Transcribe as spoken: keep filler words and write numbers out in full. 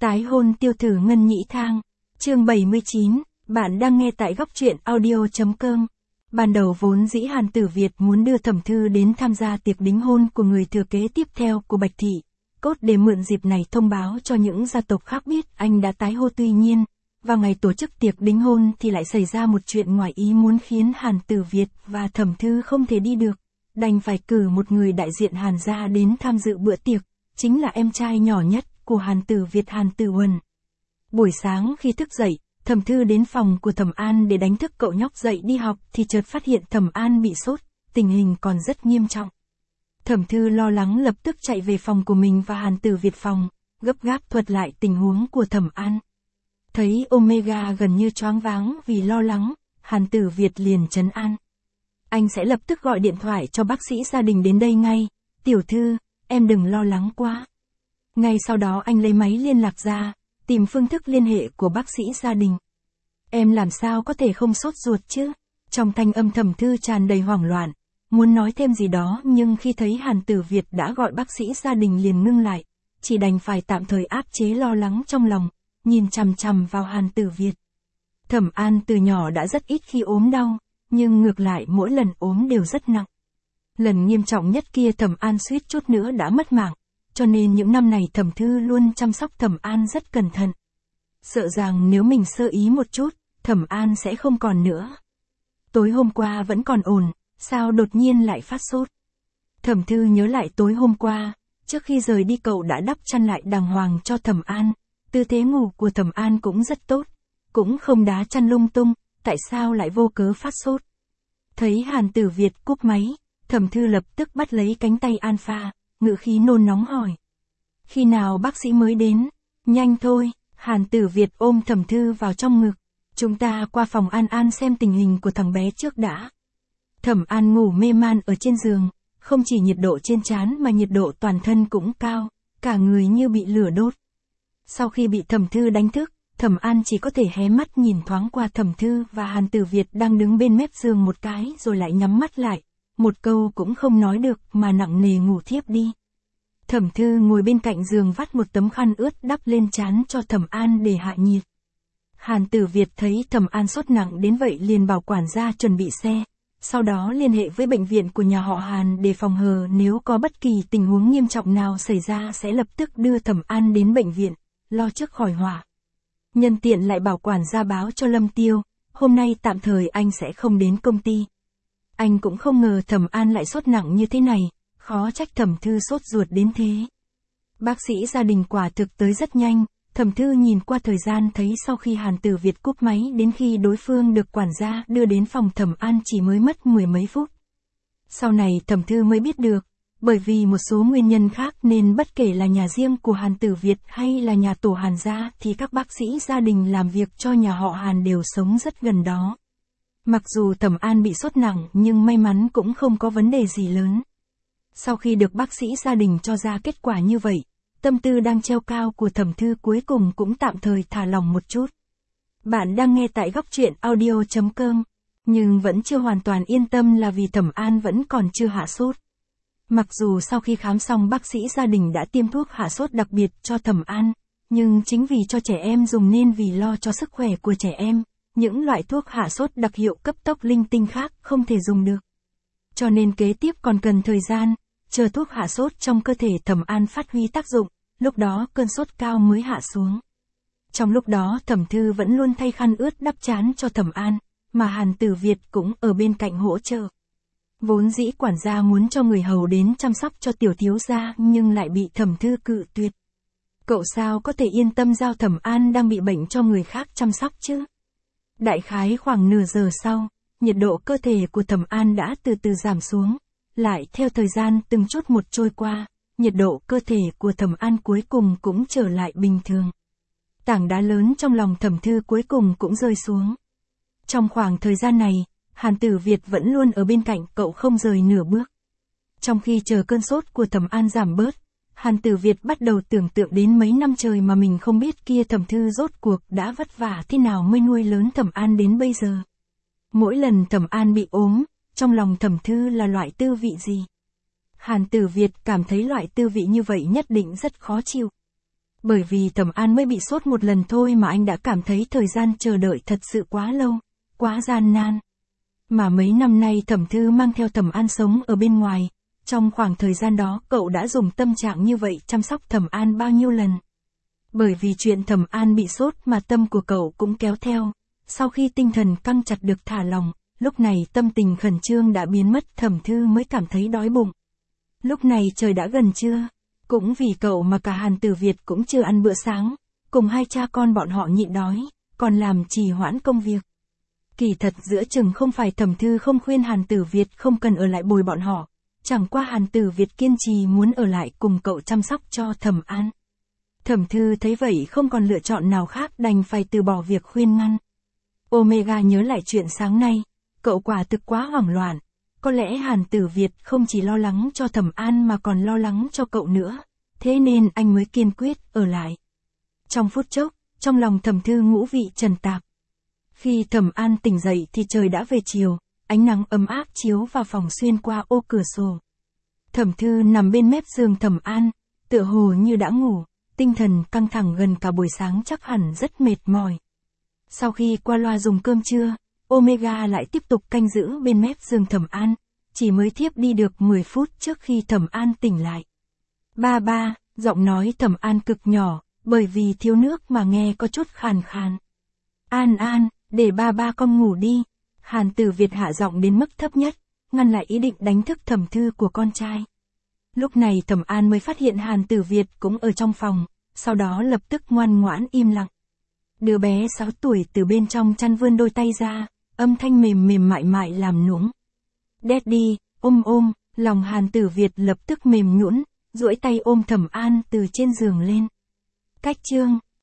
Tái hôn tiêu tử Ngân Nhĩ Thang. Chương bảy mươi chín, bạn đang nghe tại góc truyện audio chấm com. Ban đầu vốn dĩ Hàn Tử Việt muốn đưa Thẩm Thư đến tham gia tiệc đính hôn của người thừa kế tiếp theo của Bạch Thị, cốt để mượn dịp này thông báo cho những gia tộc khác biết anh đã tái hôn. Tuy nhiên, vào ngày tổ chức tiệc đính hôn thì lại xảy ra một chuyện ngoài ý muốn khiến Hàn Tử Việt và Thẩm Thư không thể đi được, đành phải cử một người đại diện Hàn gia đến tham dự bữa tiệc, chính là em trai nhỏ nhất của Hàn Tử Việt, Hàn Tử Huân. Buổi sáng khi thức dậy, Thẩm Thư đến phòng của Thẩm An để đánh thức cậu nhóc dậy đi học thì chợt phát hiện Thẩm An bị sốt, tình hình còn rất nghiêm trọng. Thẩm Thư lo lắng lập tức chạy về phòng của mình và Hàn Tử Việt phòng, gấp gáp thuật lại tình huống của Thẩm An. Thấy Omega gần như choáng váng vì lo lắng, Hàn Tử Việt liền trấn an. Anh sẽ lập tức gọi điện thoại cho bác sĩ gia đình đến đây ngay, Tiểu Thư, em đừng lo lắng quá. Ngay sau đó anh lấy máy liên lạc ra, tìm phương thức liên hệ của bác sĩ gia đình. Em làm sao có thể không sốt ruột chứ? Trong thanh âm Thẩm Thư tràn đầy hoảng loạn, muốn nói thêm gì đó nhưng khi thấy Hàn Tử Việt đã gọi bác sĩ gia đình liền ngưng lại, chỉ đành phải tạm thời áp chế lo lắng trong lòng, nhìn chằm chằm vào Hàn Tử Việt. Thẩm An từ nhỏ đã rất ít khi ốm đau, nhưng ngược lại mỗi lần ốm đều rất nặng. Lần nghiêm trọng nhất kia Thẩm An suýt chút nữa đã mất mạng, cho nên những năm này Thẩm Thư luôn chăm sóc Thẩm An rất cẩn thận. Sợ rằng nếu mình sơ ý một chút, Thẩm An sẽ không còn nữa. Tối hôm qua vẫn còn ổn, sao đột nhiên lại phát sốt? Thẩm Thư nhớ lại tối hôm qua, trước khi rời đi cậu đã đắp chăn lại đàng hoàng cho Thẩm An, tư thế ngủ của Thẩm An cũng rất tốt, cũng không đá chăn lung tung, tại sao lại vô cớ phát sốt? Thấy Hàn Tử Việt cúp máy, Thẩm Thư lập tức bắt lấy cánh tay Alpha, ngữ khí nôn nóng hỏi. Khi nào bác sĩ mới đến? Nhanh thôi, Hàn Tử Việt ôm Thẩm Thư vào trong ngực. Chúng ta qua phòng An An xem tình hình của thằng bé trước đã. Thẩm An ngủ mê man ở trên giường, không chỉ nhiệt độ trên trán mà nhiệt độ toàn thân cũng cao, cả người như bị lửa đốt. Sau khi bị Thẩm Thư đánh thức, Thẩm An chỉ có thể hé mắt nhìn thoáng qua Thẩm Thư và Hàn Tử Việt đang đứng bên mép giường một cái rồi lại nhắm mắt lại, một câu cũng không nói được mà nặng nề ngủ thiếp đi. Thẩm Thư ngồi bên cạnh giường vắt một tấm khăn ướt đắp lên trán cho Thẩm An để hạ nhiệt. Hàn Tử Việt thấy Thẩm An sốt nặng đến vậy liền bảo quản gia chuẩn bị xe, sau đó liên hệ với bệnh viện của nhà họ Hàn để phòng hờ nếu có bất kỳ tình huống nghiêm trọng nào xảy ra sẽ lập tức đưa Thẩm An đến bệnh viện, lo trước khỏi họa. Nhân tiện lại bảo quản gia báo cho Lâm Tiêu, hôm nay tạm thời anh sẽ không đến công ty. Anh cũng không ngờ Thẩm An lại sốt nặng như thế này, khó trách Thẩm Thư sốt ruột đến thế. Bác sĩ gia đình quả thực tới rất nhanh, Thẩm Thư nhìn qua thời gian thấy sau khi Hàn Tử Việt cúp máy đến khi đối phương được quản gia đưa đến phòng Thẩm An chỉ mới mất mười mấy phút. Sau này Thẩm Thư mới biết được, bởi vì một số nguyên nhân khác nên bất kể là nhà riêng của Hàn Tử Việt hay là nhà tổ Hàn gia thì các bác sĩ gia đình làm việc cho nhà họ Hàn đều sống rất gần đó. Mặc dù Thẩm An bị sốt nặng nhưng may mắn cũng không có vấn đề gì lớn. Sau khi được bác sĩ gia đình cho ra kết quả như vậy, tâm tư đang treo cao của Thẩm Thư cuối cùng cũng tạm thời thả lỏng một chút. Bạn đang nghe tại góc truyện audio chấm com, nhưng vẫn chưa hoàn toàn yên tâm là vì Thẩm An vẫn còn chưa hạ sốt. Mặc dù sau khi khám xong bác sĩ gia đình đã tiêm thuốc hạ sốt đặc biệt cho Thẩm An, nhưng chính vì cho trẻ em dùng nên vì lo cho sức khỏe của trẻ em, những loại thuốc hạ sốt đặc hiệu cấp tốc linh tinh khác không thể dùng được. Cho nên kế tiếp còn cần thời gian, chờ thuốc hạ sốt trong cơ thể Thẩm An phát huy tác dụng, lúc đó cơn sốt cao mới hạ xuống. Trong lúc đó Thẩm Thư vẫn luôn thay khăn ướt đắp trán cho Thẩm An, mà Hàn Tử Việt cũng ở bên cạnh hỗ trợ. Vốn dĩ quản gia muốn cho người hầu đến chăm sóc cho tiểu thiếu gia nhưng lại bị Thẩm Thư cự tuyệt. Cậu sao có thể yên tâm giao Thẩm An đang bị bệnh cho người khác chăm sóc chứ? Đại khái khoảng nửa giờ sau, nhiệt độ cơ thể của Thẩm An đã từ từ giảm xuống, lại theo thời gian từng chút một trôi qua, nhiệt độ cơ thể của Thẩm An cuối cùng cũng trở lại bình thường. Tảng đá lớn trong lòng Thẩm Thư cuối cùng cũng rơi xuống. Trong khoảng thời gian này, Hàn Tử Việt vẫn luôn ở bên cạnh cậu không rời nửa bước. Trong khi chờ cơn sốt của Thẩm An giảm bớt, Hàn Tử Việt bắt đầu tưởng tượng đến mấy năm trời mà mình không biết kia Thẩm Thư rốt cuộc đã vất vả thế nào mới nuôi lớn Thẩm An đến bây giờ. Mỗi lần Thẩm An bị ốm, trong lòng Thẩm Thư là loại tư vị gì? Hàn Tử Việt cảm thấy loại tư vị như vậy nhất định rất khó chịu. Bởi vì Thẩm An mới bị sốt một lần thôi mà anh đã cảm thấy thời gian chờ đợi thật sự quá lâu, quá gian nan. Mà mấy năm nay Thẩm Thư mang theo Thẩm An sống ở bên ngoài, trong khoảng thời gian đó cậu đã dùng tâm trạng như vậy chăm sóc Thẩm An bao nhiêu lần. Bởi vì chuyện Thẩm An bị sốt mà tâm của cậu cũng kéo theo, sau khi tinh thần căng chặt được thả lỏng, lúc này tâm tình khẩn trương đã biến mất, Thẩm Thư mới cảm thấy đói bụng. Lúc này trời đã gần trưa, cũng vì cậu mà cả Hàn Tử Việt cũng chưa ăn bữa sáng, cùng hai cha con bọn họ nhịn đói, còn làm trì hoãn công việc. Kỳ thật giữa chừng không phải Thẩm Thư không khuyên Hàn Tử Việt không cần ở lại bồi bọn họ, chẳng qua Hàn Tử Việt kiên trì muốn ở lại cùng cậu chăm sóc cho Thẩm An. Thẩm Thư thấy vậy không còn lựa chọn nào khác đành phải từ bỏ việc khuyên ngăn. Omega nhớ lại chuyện sáng nay, cậu quả thực quá hoảng loạn. Có lẽ Hàn Tử Việt không chỉ lo lắng cho Thẩm An mà còn lo lắng cho cậu nữa, thế nên anh mới kiên quyết ở lại. Trong phút chốc, trong lòng Thẩm Thư ngũ vị trần tạp. Khi Thẩm An tỉnh dậy thì trời đã về chiều, ánh nắng ấm áp chiếu vào phòng xuyên qua ô cửa sổ. Thẩm Thư nằm bên mép giường Thẩm An, tựa hồ như đã ngủ, tinh thần căng thẳng gần cả buổi sáng chắc hẳn rất mệt mỏi. Sau khi qua loa dùng cơm trưa, Omega lại tiếp tục canh giữ bên mép giường Thẩm An, chỉ mới thiếp đi được mười phút trước khi Thẩm An tỉnh lại. Ba ba, giọng nói Thẩm An cực nhỏ, bởi vì thiếu nước mà nghe có chút khàn khàn. An An, để ba ba con ngủ đi. Hàn Tử Việt hạ giọng đến mức thấp nhất, ngăn lại ý định đánh thức Thẩm Thư của con trai. Lúc này Thẩm An mới phát hiện Hàn Tử Việt cũng ở trong phòng, sau đó lập tức ngoan ngoãn im lặng. Đứa bé sáu tuổi từ bên trong chăn vươn đôi tay ra, âm thanh mềm mềm mại mại làm nũng. Daddy, ôm ôm, lòng Hàn Tử Việt lập tức mềm nhũn, duỗi tay ôm Thẩm An từ trên giường lên. Cách chương